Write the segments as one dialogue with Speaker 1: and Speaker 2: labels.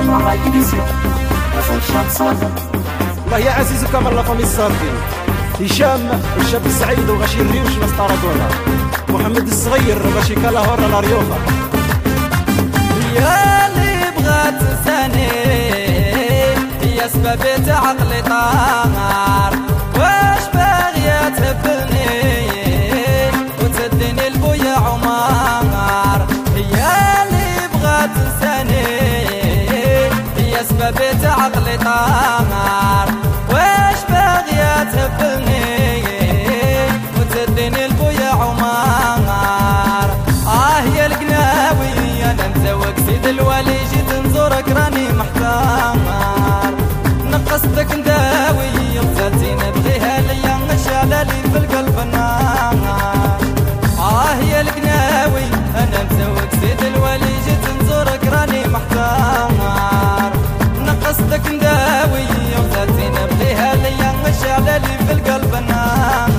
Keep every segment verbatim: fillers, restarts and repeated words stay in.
Speaker 1: الله يا عزيز كما الله فمي الصارفين هشام الشاب السعيد وغاشي الريوش ناس طاردونا محمد الصغير غاشي كالا هورا لا ريوفا
Speaker 2: يا اللي بغات تنساني هي سبب عقلي طار واش باغية تهبلني وتديني البويا عمار هي اللي بغات تنساني هي سبب عقلي طار واش باغية تهبلني وتديني البويا عمار اه يا القناوي انا مزوق سيد الولي جيت نزورك راني محتار نقصتك نداوي غزالتي نبغيها ليا مشعلة لي في القلب النار اه يا القناوي انا مزوق سيد الولي جيت نزورك راني محتار نقصتك نداوي غزالتي نبغيها ليا مشعلة لي في القلب النار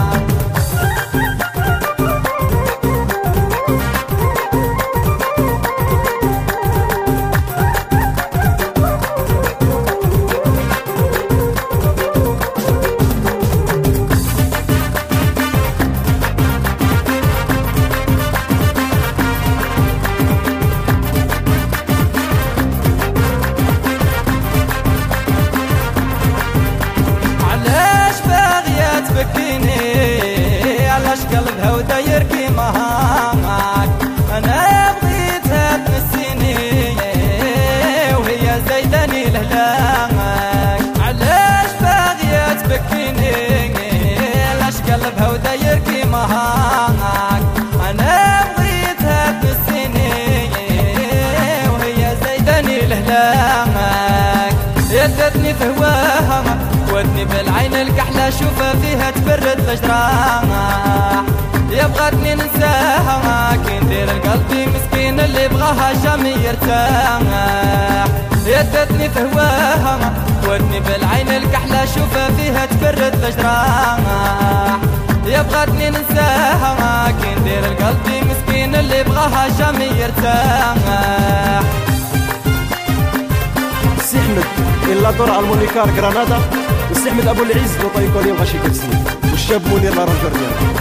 Speaker 2: علاش قلبها وداير كيما هاك انا بغيتها تنسيني وهي زايداني لهلاك علاش باغية تبكيني علاش قلبها وداير كيما هاك انا بغيتها تنسيني وهي زايداني لهلاك يدتني في هواها ودني بالعين الكحلة شوفها فيها تبرد الجراح يا بغاتني ننساها كي ندير لقلبي مسكين اللي بغاها جامي يرتاح يدتني في هواها ودني بالعين الكحلة شوفها فيها تبرد الجراح يا بغاتني ننساها كي ندير لقلبي مسكين اللي بغاها جامي يرتاح
Speaker 1: سي احمد الا دور على المونيكار غرناطه والسي احمد ابو العز بطيكولي وغاشي كبسي والشاب منير لا رجل ريال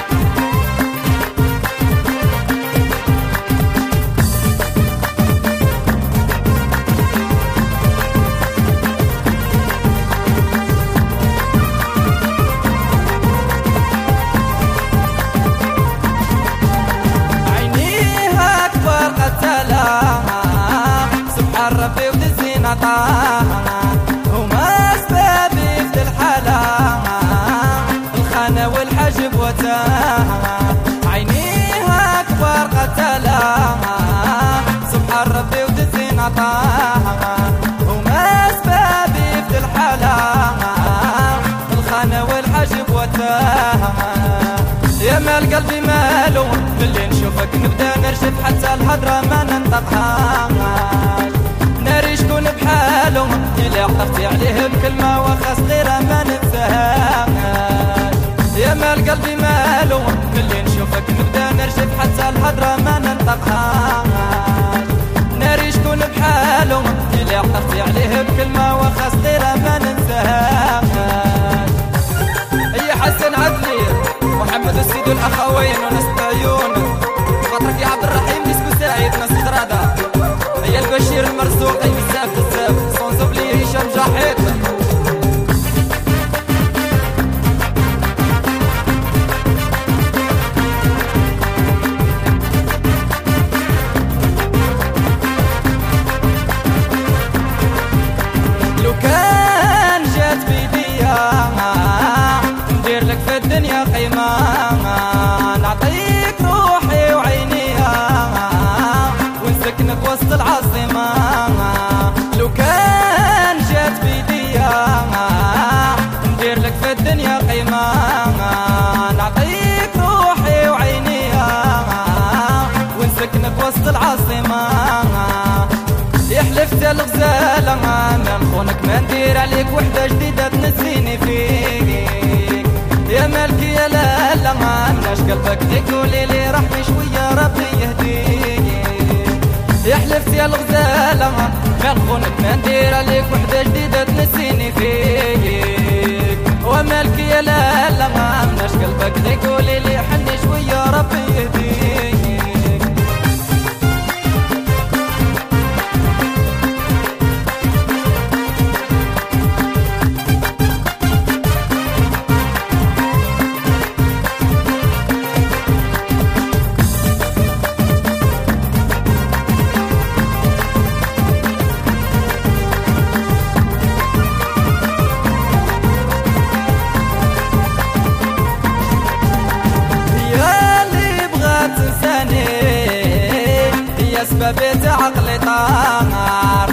Speaker 2: عينيها اكبر قتلها سبحان ربي ودزينا طاها هما سبابي في الحالة الخانة والحجب وتاها عينيها أكبر قتلها سبحان ربي ودزين عطاها هما سبابي في الحالة الخانة والحجب وتاها يا مال قلبي مالو باللي نشوفك نبدا نرشد حتى الهضرة ما ننطقهاش ناري شكون بحالو إلا عطفتي عليه بكلمة وخا صغيرة ما ننساهاش يا مال قلبي مالو ملي نشوفك نبدا نرشد حتى الهضرة ما ننطقهاش ناري شكون بحالو إلا عطفتي عليه بكلمة وخا صغيرة ما ننساهاش هي حسن عدلي محمد السيد الأخوين وناس عيون خاطرك يا عبد الرحيم ديسكو سعيد ناس خرادة هي البشير المرزوق اي بزاف بزاف صونزو بلي هشام جاحد لو كان جات بيديا ندير لك في الدنيا قيمة نعطيك روحي وعينيها ونسكنك وسط العاصمة لو كان جات بيديا ندير لك في الدنيا قيمة نعطيك روحي وعينيها ونسكنك وسط العاصمة يحلفت الغزالة ما نخونك ما ندير عليك وحدة جديدة تنسيني فيك يا مالكي يا لا لا ما مناش قلبك تقولي لي رحمي شوية ربي يهديك يا حلفت يا الغزالة ما نخونك ما ندير عليك وحدة جديدة تنسيني فيك ومالك يا لا لا ما مناش قلبك ذي قولي لي حني شوية ربي يهديك. سببت عقلي طار